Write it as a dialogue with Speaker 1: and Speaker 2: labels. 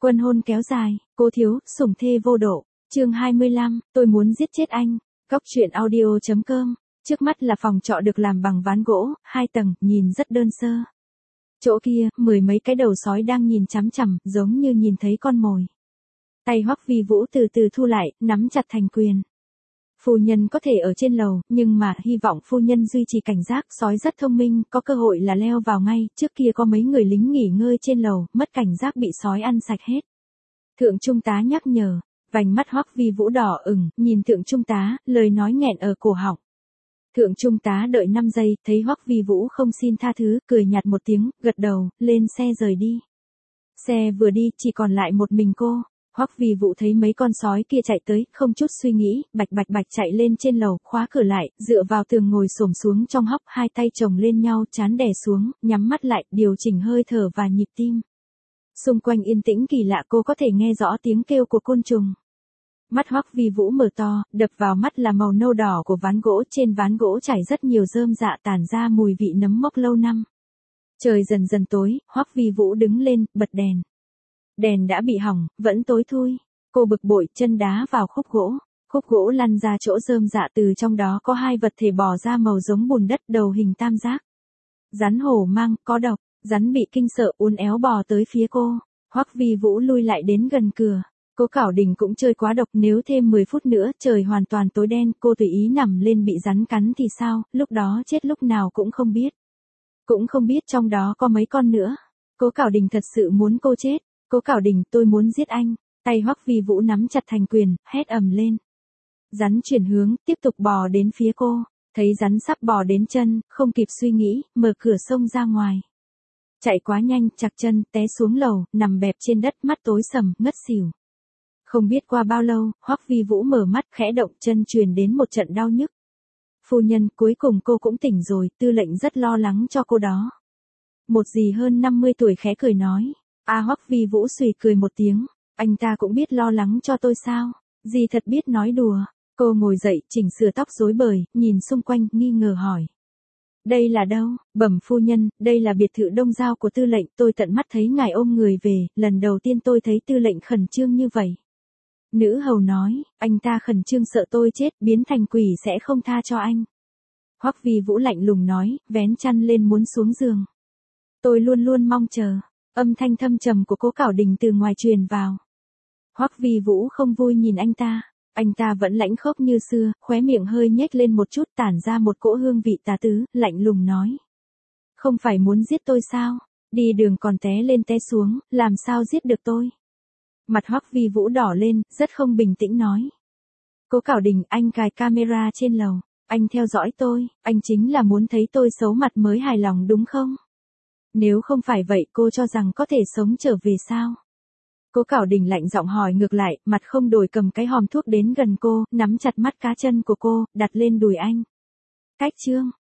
Speaker 1: Quân hôn kéo dài, Cố Thiếu, sủng thê vô độ. Chương 25, tôi muốn giết chết anh. Góc truyện audio.com. Trước mắt là phòng trọ được làm bằng ván gỗ, 2 tầng, nhìn rất đơn sơ. Chỗ kia, 10 mấy cái đầu sói đang nhìn chằm chằm, giống như nhìn thấy con mồi. Tay Hoắc Vi Vũ từ từ thu lại, nắm chặt thành quyền. Phu nhân có thể ở trên lầu, nhưng mà hy vọng phu nhân duy trì cảnh giác, sói rất thông minh, có cơ hội là leo vào ngay, trước kia có mấy người lính nghỉ ngơi trên lầu, mất cảnh giác bị sói ăn sạch hết. Thượng trung tá nhắc nhở, vành mắt Hoắc Vi Vũ đỏ ửng, nhìn thượng trung tá, lời nói nghẹn ở cổ họng. Thượng trung tá đợi 5 giây, thấy Hoắc Vi Vũ không xin tha thứ, cười nhạt một tiếng, gật đầu, lên xe rời đi. Xe vừa đi, chỉ còn lại một mình cô. Hoắc Vi Vũ thấy mấy con sói kia chạy tới, không chút suy nghĩ, bạch chạy lên trên lầu, khóa cửa lại, dựa vào tường ngồi xổm xuống trong hốc, 2 tay chồng lên nhau, trán đè xuống, nhắm mắt lại, điều chỉnh hơi thở và nhịp tim. Xung quanh yên tĩnh kỳ lạ, cô có thể nghe rõ tiếng kêu của côn trùng. Mắt Hoắc Vi Vũ mở to, đập vào mắt là màu nâu đỏ của ván gỗ, trên ván gỗ trải rất nhiều rơm dạ tản ra mùi vị nấm mốc lâu năm. Trời dần dần tối, Hoắc Vi Vũ đứng lên, bật đèn. Đèn đã bị hỏng, vẫn tối thui. Cô bực bội, chân đá vào khúc gỗ. Khúc gỗ lăn ra chỗ rơm dạ, từ trong đó có 2 vật thể bò ra màu giống bùn đất, đầu hình tam giác. Rắn hổ mang, có độc. Rắn bị kinh sợ, uốn éo bò tới phía cô. Hoắc Vi Vũ lui lại đến gần cửa. Cố Cảo Đình cũng chơi quá độc, nếu thêm 10 phút nữa trời hoàn toàn tối đen, cô tùy ý nằm lên bị rắn cắn thì sao, lúc đó chết lúc nào cũng không biết. Cũng không biết trong đó có mấy con nữa. Cố Cảo Đình thật sự muốn cô chết. Cố Cảo Đình, tôi muốn giết anh. Tay Hoắc Vi Vũ nắm chặt thành quyền, hét ầm lên. Rắn chuyển hướng, tiếp tục bò đến phía cô. Thấy rắn sắp bò đến chân, không kịp suy nghĩ, mở cửa xông ra ngoài. Chạy quá nhanh, trặc chân, té xuống lầu, nằm bẹp trên đất, mắt tối sầm, ngất xỉu. Không biết qua bao lâu, Hoắc Vi Vũ mở mắt, khẽ động, chân truyền đến một trận đau nhức. Phu nhân, cuối cùng cô cũng tỉnh rồi, tư lệnh rất lo lắng cho cô đó. Một dì hơn 50 tuổi khẽ cười nói. Hoắc Vi Vũ suy cười một tiếng, anh ta cũng biết lo lắng cho tôi sao? Dì thật biết nói đùa. Cô ngồi dậy, chỉnh sửa tóc rối bời, nhìn xung quanh, nghi ngờ hỏi. Đây là đâu? Bẩm phu nhân, đây là biệt thự Đông Giao của tư lệnh, tôi tận mắt thấy ngài ôm người về, lần đầu tiên tôi thấy tư lệnh khẩn trương như vậy. Nữ hầu nói, anh ta khẩn trương sợ tôi chết, biến thành quỷ sẽ không tha cho anh. Hoắc Vi Vũ lạnh lùng nói, vén chăn lên muốn xuống giường. Tôi luôn luôn mong chờ. Âm thanh thâm trầm của Cố Cảo Đình từ ngoài truyền vào. Hoắc Vi Vũ không vui nhìn anh ta vẫn lãnh khốc như xưa, khóe miệng hơi nhếch lên một chút, tản ra một cỗ hương vị tà tứ, lạnh lùng nói. Không phải muốn giết tôi sao? Đi đường còn té lên té xuống, làm sao giết được tôi? Mặt Hoắc Vi Vũ đỏ lên, rất không bình tĩnh nói. Cố Cảo Đình, anh cài camera trên lầu, anh theo dõi tôi, anh chính là muốn thấy tôi xấu mặt mới hài lòng đúng không? Nếu không phải vậy cô cho rằng có thể sống trở về sao? Cố Cảo Đình lạnh giọng hỏi ngược lại, mặt không đổi, cầm cái hòm thuốc đến gần cô, nắm chặt mắt cá chân của cô, đặt lên đùi anh. Cách chương.